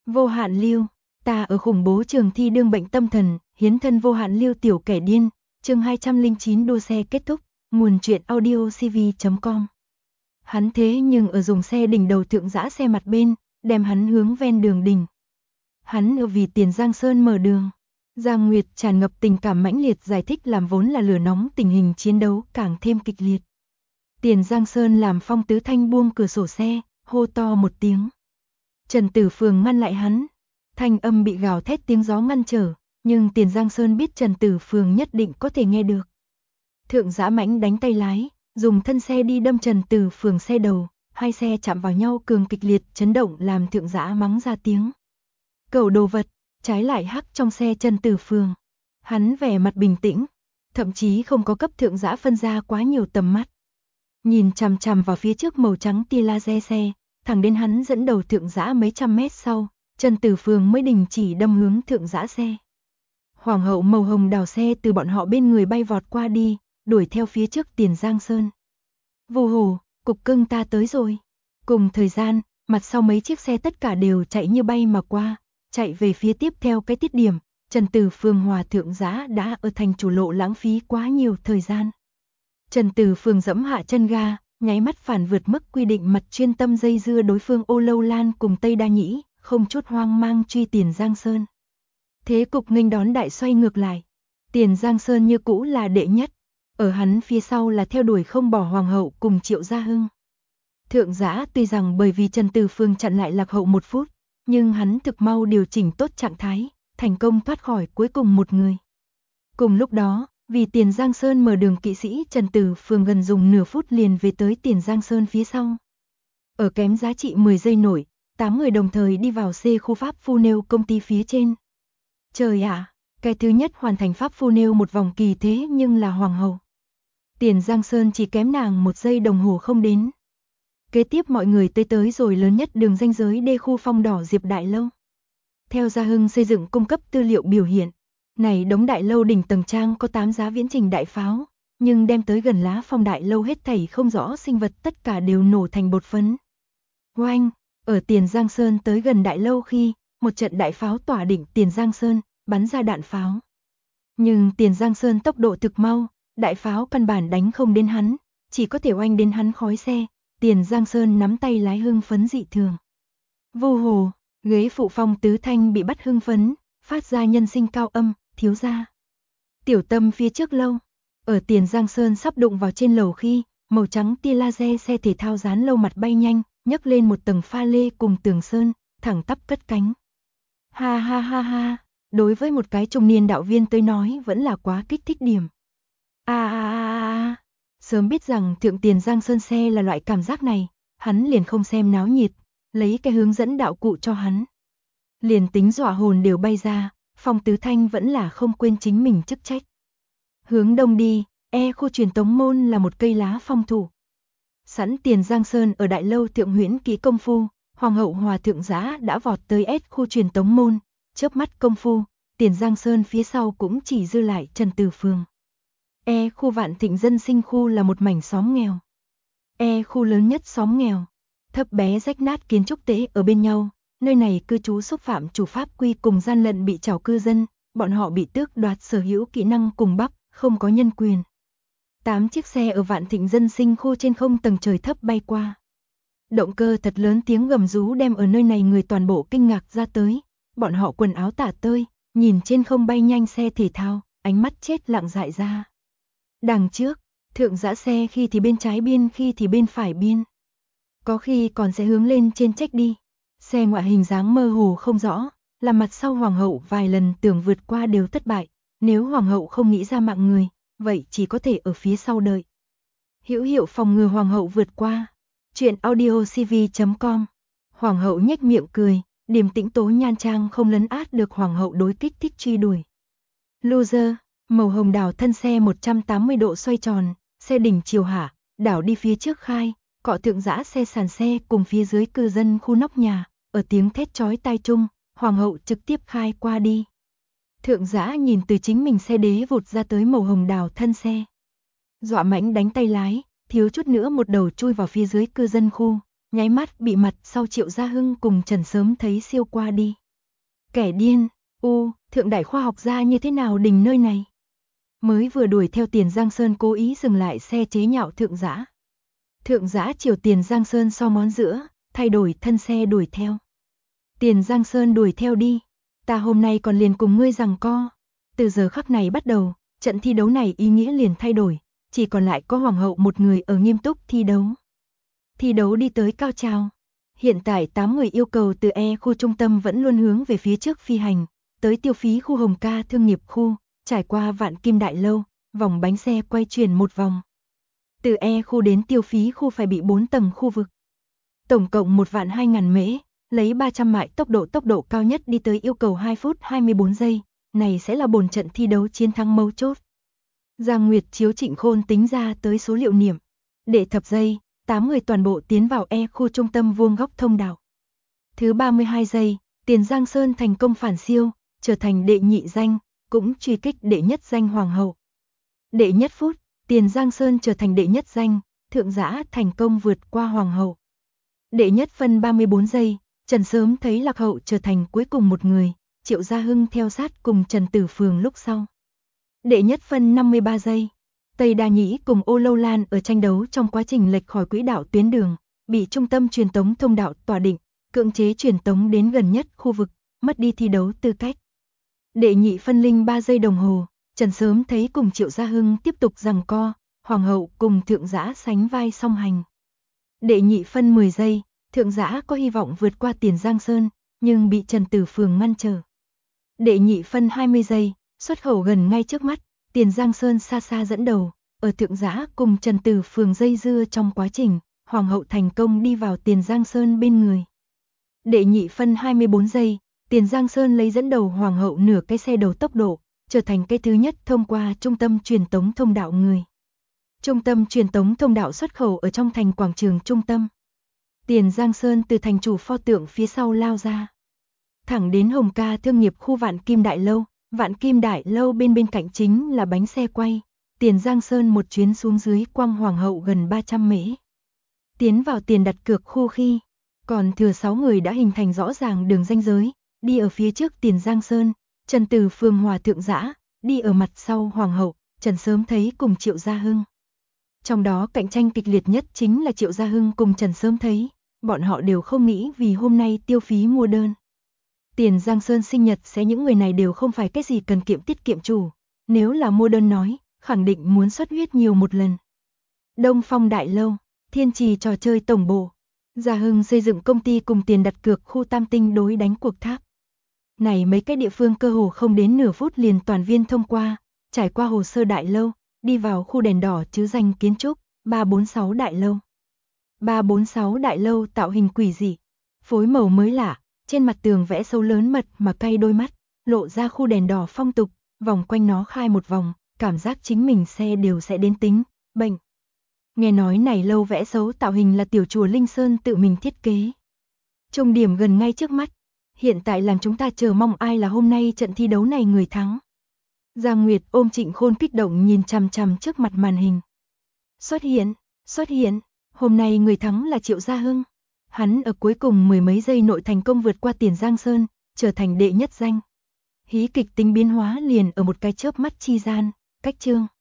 Vô Hạn Lưu, ta ở khủng bố trường thi đương bệnh tâm thần, hiến thân vô hạn lưu tiểu kẻ điên, chương 209 đua xe kết thúc, nguồn truyện audio cv.com. Hắn thế nhưng ở dùng xe đỉnh đầu thượng dã xe mặt bên, đem hắn hướng ven đường đỉnh. Hắn ở vì Tiền Giang Sơn mở đường. Giang Nguyệt tràn ngập tình cảm mãnh liệt giải thích làm vốn là lửa nóng tình hình chiến đấu càng thêm kịch liệt. Tiền Giang Sơn làm Phong Tứ Thanh buông cửa sổ xe, hô to một tiếng. Trần Tử Phường ngăn lại hắn. Thanh âm bị gào thét tiếng gió ngăn trở, nhưng Tiền Giang Sơn biết Trần Tử Phường nhất định có thể nghe được. Thượng dã mãnh đánh tay lái, dùng thân xe đi đâm Trần Tử Phường xe đầu, hai xe chạm vào nhau cường kịch liệt chấn động làm thượng dã mắng ra tiếng. Cẩu đồ vật, trái lại hắc trong xe Trần Tử Phường. Hắn vẻ mặt bình tĩnh, thậm chí không có cấp thượng dã phân ra quá nhiều tầm mắt. Nhìn chằm chằm vào phía trước màu trắng tia laser xe, thẳng đến hắn dẫn đầu thượng dã mấy trăm mét sau, Trần Tử Phường mới đình chỉ đâm hướng thượng dã xe. Hoàng hậu màu hồng đào xe từ bọn họ bên người bay vọt qua đi, đuổi theo phía trước Tiền Giang Sơn. Vù hù, cục cưng ta tới rồi. Cùng thời gian, mặt sau mấy chiếc xe tất cả đều chạy như bay mà qua, chạy về phía tiếp theo cái tiết điểm. Trần Tử Phường hòa thượng dã đã ở thành chủ lộ lãng phí quá nhiều thời gian. Trần Tử Phường dẫm hạ chân ga, nháy mắt phản vượt mức quy định mặt chuyên tâm dây dưa đối phương Ô Lâu Lan cùng Tây Đa Nhĩ, không chút hoang mang truy Tiền Giang Sơn. Thế cục nghênh đón đại xoay ngược lại. Tiền Giang Sơn như cũ là đệ nhất, ở hắn phía sau là theo đuổi không bỏ Hoàng hậu cùng Triệu Gia Hưng. Thượng dã tuy rằng bởi vì Trần Tử Phường chặn lại lạc hậu 1 phút, nhưng hắn thực mau điều chỉnh tốt trạng thái, thành công thoát khỏi cuối cùng một người. Cùng lúc đó, vì Tiền Giang Sơn mở đường kỵ sĩ Trần Tử Phường gần dùng nửa phút liền về tới Tiền Giang Sơn phía sau. Ở kém giá trị 10 giây nổi, 8 người đồng thời đi vào C khu Pháp Phu Nêu công ty phía trên. Trời ạ, cái thứ nhất hoàn thành Pháp Phu Nêu một vòng kỳ thế nhưng là Hoàng hậu. Tiền Giang Sơn chỉ kém nàng 1 giây đồng hồ không đến. Kế tiếp mọi người tới rồi lớn nhất đường ranh giới D khu Phong Đỏ Diệp Đại Lâu. Theo Gia Hưng xây dựng cung cấp tư liệu biểu hiện, này đống đại lâu đỉnh tầng trang có 8 giá viễn trình đại pháo, nhưng đem tới gần lá phong đại lâu hết thảy không rõ sinh vật tất cả đều nổ thành bột phấn. Oanh, ở Tiền Giang Sơn tới gần đại lâu khi, một trận đại pháo tỏa đỉnh Tiền Giang Sơn, bắn ra đạn pháo. Nhưng Tiền Giang Sơn tốc độ thực mau, đại pháo căn bản đánh không đến hắn, chỉ có thể oanh đến hắn khói xe. Tiền Giang Sơn nắm tay lái hưng phấn dị thường. Vô hồ, ghế phụ Phong Tứ Thanh bị bắt hưng phấn, phát ra nhân sinh cao âm, thiếu gia. Tiểu Tâm phía trước lâu, ở Tiền Giang Sơn sắp đụng vào trên lầu khi, màu trắng tia laser xe thể thao dán lâu mặt bay nhanh, nhấc lên một tầng pha lê cùng tường sơn, thẳng tắp cất cánh. Ha ha ha ha, đối với một cái trung niên đạo viên tới nói vẫn là quá kích thích điểm. Sớm biết rằng thượng Tiền Giang Sơn xe là loại cảm giác này, hắn liền không xem náo nhiệt, lấy cái hướng dẫn đạo cụ cho hắn. Liền tính dọa hồn đều bay ra, Phong Tứ Thanh vẫn là không quên chính mình chức trách. Hướng đông đi, khu truyền tống môn là một cây lá phong thủ. Sẵn Tiền Giang Sơn ở đại lâu thượng huyễn kỹ công phu, Hoàng hậu hòa thượng giá đã vọt tới khu truyền tống môn, chớp mắt công phu, Tiền Giang Sơn phía sau cũng chỉ dư lại Trần Tử Phường. Khu Vạn Thịnh dân sinh khu là một mảnh xóm nghèo. Khu lớn nhất xóm nghèo, thấp bé rách nát kiến trúc tế ở bên nhau, nơi này cư trú xúc phạm chủ pháp quy cùng gian lận bị trảo cư dân, bọn họ bị tước đoạt sở hữu kỹ năng cùng bắp, không có nhân quyền. 8 chiếc xe ở Vạn Thịnh dân sinh khu trên không tầng trời thấp bay qua. Động cơ thật lớn tiếng gầm rú đem ở nơi này người toàn bộ kinh ngạc ra tới, bọn họ quần áo tả tơi, nhìn trên không bay nhanh xe thể thao, ánh mắt chết lặng dại ra. Đằng trước, thượng dã xe khi thì bên trái biên khi thì bên phải biên. Có khi còn sẽ hướng lên trên trách đi. Xe ngoại hình dáng mơ hồ không rõ, làm mặt sau Hoàng hậu vài lần tưởng vượt qua đều thất bại. Nếu Hoàng hậu không nghĩ ra mạng người, vậy chỉ có thể ở phía sau đợi. Hữu hiệu phòng ngừa Hoàng hậu vượt qua. Chuyện audio cv.com. Hoàng hậu nhếch miệng cười, điềm tĩnh tố nhan trang không lấn át được Hoàng hậu đối kích thích truy đuổi. Loser. Màu hồng đảo thân xe 180 độ xoay tròn, xe đỉnh chiều hạ, đảo đi phía trước khai, cọ thượng dã xe sàn xe cùng phía dưới cư dân khu nóc nhà, ở tiếng thét chói tai chung, Hoàng hậu trực tiếp khai qua đi. Thượng dã nhìn từ chính mình xe đế vụt ra tới màu hồng đảo thân xe. Dọa mãnh đánh tay lái, thiếu chút nữa một đầu chui vào phía dưới cư dân khu, nháy mắt bị mặt sau Triệu Gia Hưng cùng Trần Sớm thấy siêu qua đi. Kẻ điên, thượng đại khoa học gia như thế nào đình nơi này? Mới vừa đuổi theo Tiền Giang Sơn cố ý dừng lại xe chế nhạo Thượng Dã. Thượng Dã chiều Tiền Giang Sơn so món giữa, thay đổi thân xe đuổi theo. Tiền Giang Sơn đuổi theo đi, ta hôm nay còn liền cùng ngươi giằng co. Từ giờ khắc này bắt đầu, trận thi đấu này ý nghĩa liền thay đổi, chỉ còn lại có Hoàng hậu một người ở nghiêm túc thi đấu. Thi đấu đi tới cao trào. Hiện tại 8 người yêu cầu từ khu trung tâm vẫn luôn hướng về phía trước phi hành, tới tiêu phí khu Hồng Ca thương nghiệp khu, trải qua Vạn Kim Đại Lâu, vòng bánh xe quay chuyển một vòng. Từ khu đến tiêu phí khu phải bị 4 tầng khu vực. Tổng cộng 1.200.000 mễ, lấy 300 mại tốc độ cao nhất đi tới yêu cầu 2 phút 24 giây, này sẽ là bổn trận thi đấu chiến thắng mấu chốt. Giang Nguyệt chiếu Trịnh Khôn tính ra tới số liệu niệm. Để thập giây, 8 người toàn bộ tiến vào khu trung tâm vuông góc thông đạo. Thứ 32 giây, Tiền Giang Sơn thành công phản siêu, trở thành đệ nhị danh, cũng truy kích đệ nhất danh Hoàng hậu. Đệ nhất phút, Tiền Giang Sơn trở thành đệ nhất danh, Thượng Dã thành công vượt qua Hoàng hậu. Đệ nhất phân 34 giây, Trần Sớm thấy Lạc hậu trở thành cuối cùng một người, Triệu Gia Hưng theo sát cùng Trần Tử Phường lúc sau. Đệ nhất phân 53 giây, Tây Đa Nhĩ cùng Ô Lâu Lan ở tranh đấu trong quá trình lệch khỏi quỹ đạo tuyến đường, bị trung tâm truyền tống thông đạo tòa định, cưỡng chế truyền tống đến gần nhất khu vực, mất đi thi đấu tư cách. Đệ nhị phân linh 3 giây đồng hồ, Trần Sớm thấy cùng Triệu Gia Hưng tiếp tục giằng co, Hoàng hậu cùng Thượng Dã sánh vai song hành. Đệ nhị phân 10 giây, Thượng Dã có hy vọng vượt qua Tiền Giang Sơn, nhưng bị Trần Tử Phường ngăn trở. Đệ nhị phân 20 giây, xuất khẩu gần ngay trước mắt, Tiền Giang Sơn xa xa dẫn đầu, ở Thượng Dã cùng Trần Tử Phường dây dưa trong quá trình, Hoàng hậu thành công đi vào Tiền Giang Sơn bên người. Đệ nhị phân 24 giây, Tiền Giang Sơn lấy dẫn đầu Hoàng hậu nửa cái xe đầu tốc độ, trở thành cái thứ nhất thông qua trung tâm truyền tống thông đạo người. Trung tâm truyền tống thông đạo xuất khẩu ở trong thành quảng trường trung tâm. Tiền Giang Sơn từ thành chủ pho tượng phía sau lao ra. Thẳng đến Hồng Ca thương nghiệp khu Vạn Kim Đại Lâu. Vạn Kim Đại Lâu bên cạnh chính là bánh xe quay. Tiền Giang Sơn một chuyến xuống dưới quang Hoàng hậu gần 300 mễ. Tiến vào tiền đặt cược khu khi, còn thừa 6 người đã hình thành rõ ràng đường ranh giới, đi ở phía trước Tiền Giang Sơn, Trần Tử Phường hòa Thượng Dã, đi ở mặt sau Hoàng hậu, Trần Sớm thấy cùng Triệu Gia Hưng. Trong đó cạnh tranh kịch liệt nhất chính là Triệu Gia Hưng cùng Trần Sớm thấy, bọn họ đều không nghĩ vì hôm nay tiêu phí mua đơn. Tiền Giang Sơn sinh nhật sẽ những người này đều không phải cái gì cần kiệm tiết kiệm chủ, nếu là mua đơn nói, khẳng định muốn xuất huyết nhiều một lần. Đông Phong Đại Lâu, Thiên Trì trò chơi tổng bộ, Gia Hưng xây dựng công ty cùng tiền đặt cược khu Tam Tinh đối đánh cuộc tháp. Này mấy cái địa phương cơ hồ không đến nửa phút liền toàn viên thông qua, trải qua hồ sơ Đại Lâu, đi vào khu đèn đỏ chứ danh kiến trúc, 346 Đại Lâu. 346 Đại Lâu tạo hình quỷ dị, phối màu mới lạ, trên mặt tường vẽ sâu lớn mật mà cay đôi mắt, lộ ra khu đèn đỏ phong tục, vòng quanh nó khai một vòng, cảm giác chính mình xe đều sẽ đến tính, bệnh. Nghe nói này lâu vẽ xấu tạo hình là tiểu chùa Linh Sơn tự mình thiết kế. Trung điểm gần ngay trước mắt, hiện tại làm chúng ta chờ mong ai là hôm nay trận thi đấu này người thắng. Giang Nguyệt ôm Trịnh Khôn kích động nhìn chằm chằm trước mặt màn hình. Xuất hiện, hôm nay người thắng là Triệu Gia Hưng. Hắn ở cuối cùng mười mấy giây nội thành công vượt qua Tiền Giang Sơn, trở thành đệ nhất danh. Hí kịch tính biến hóa liền ở một cái chớp mắt chi gian, cách chương.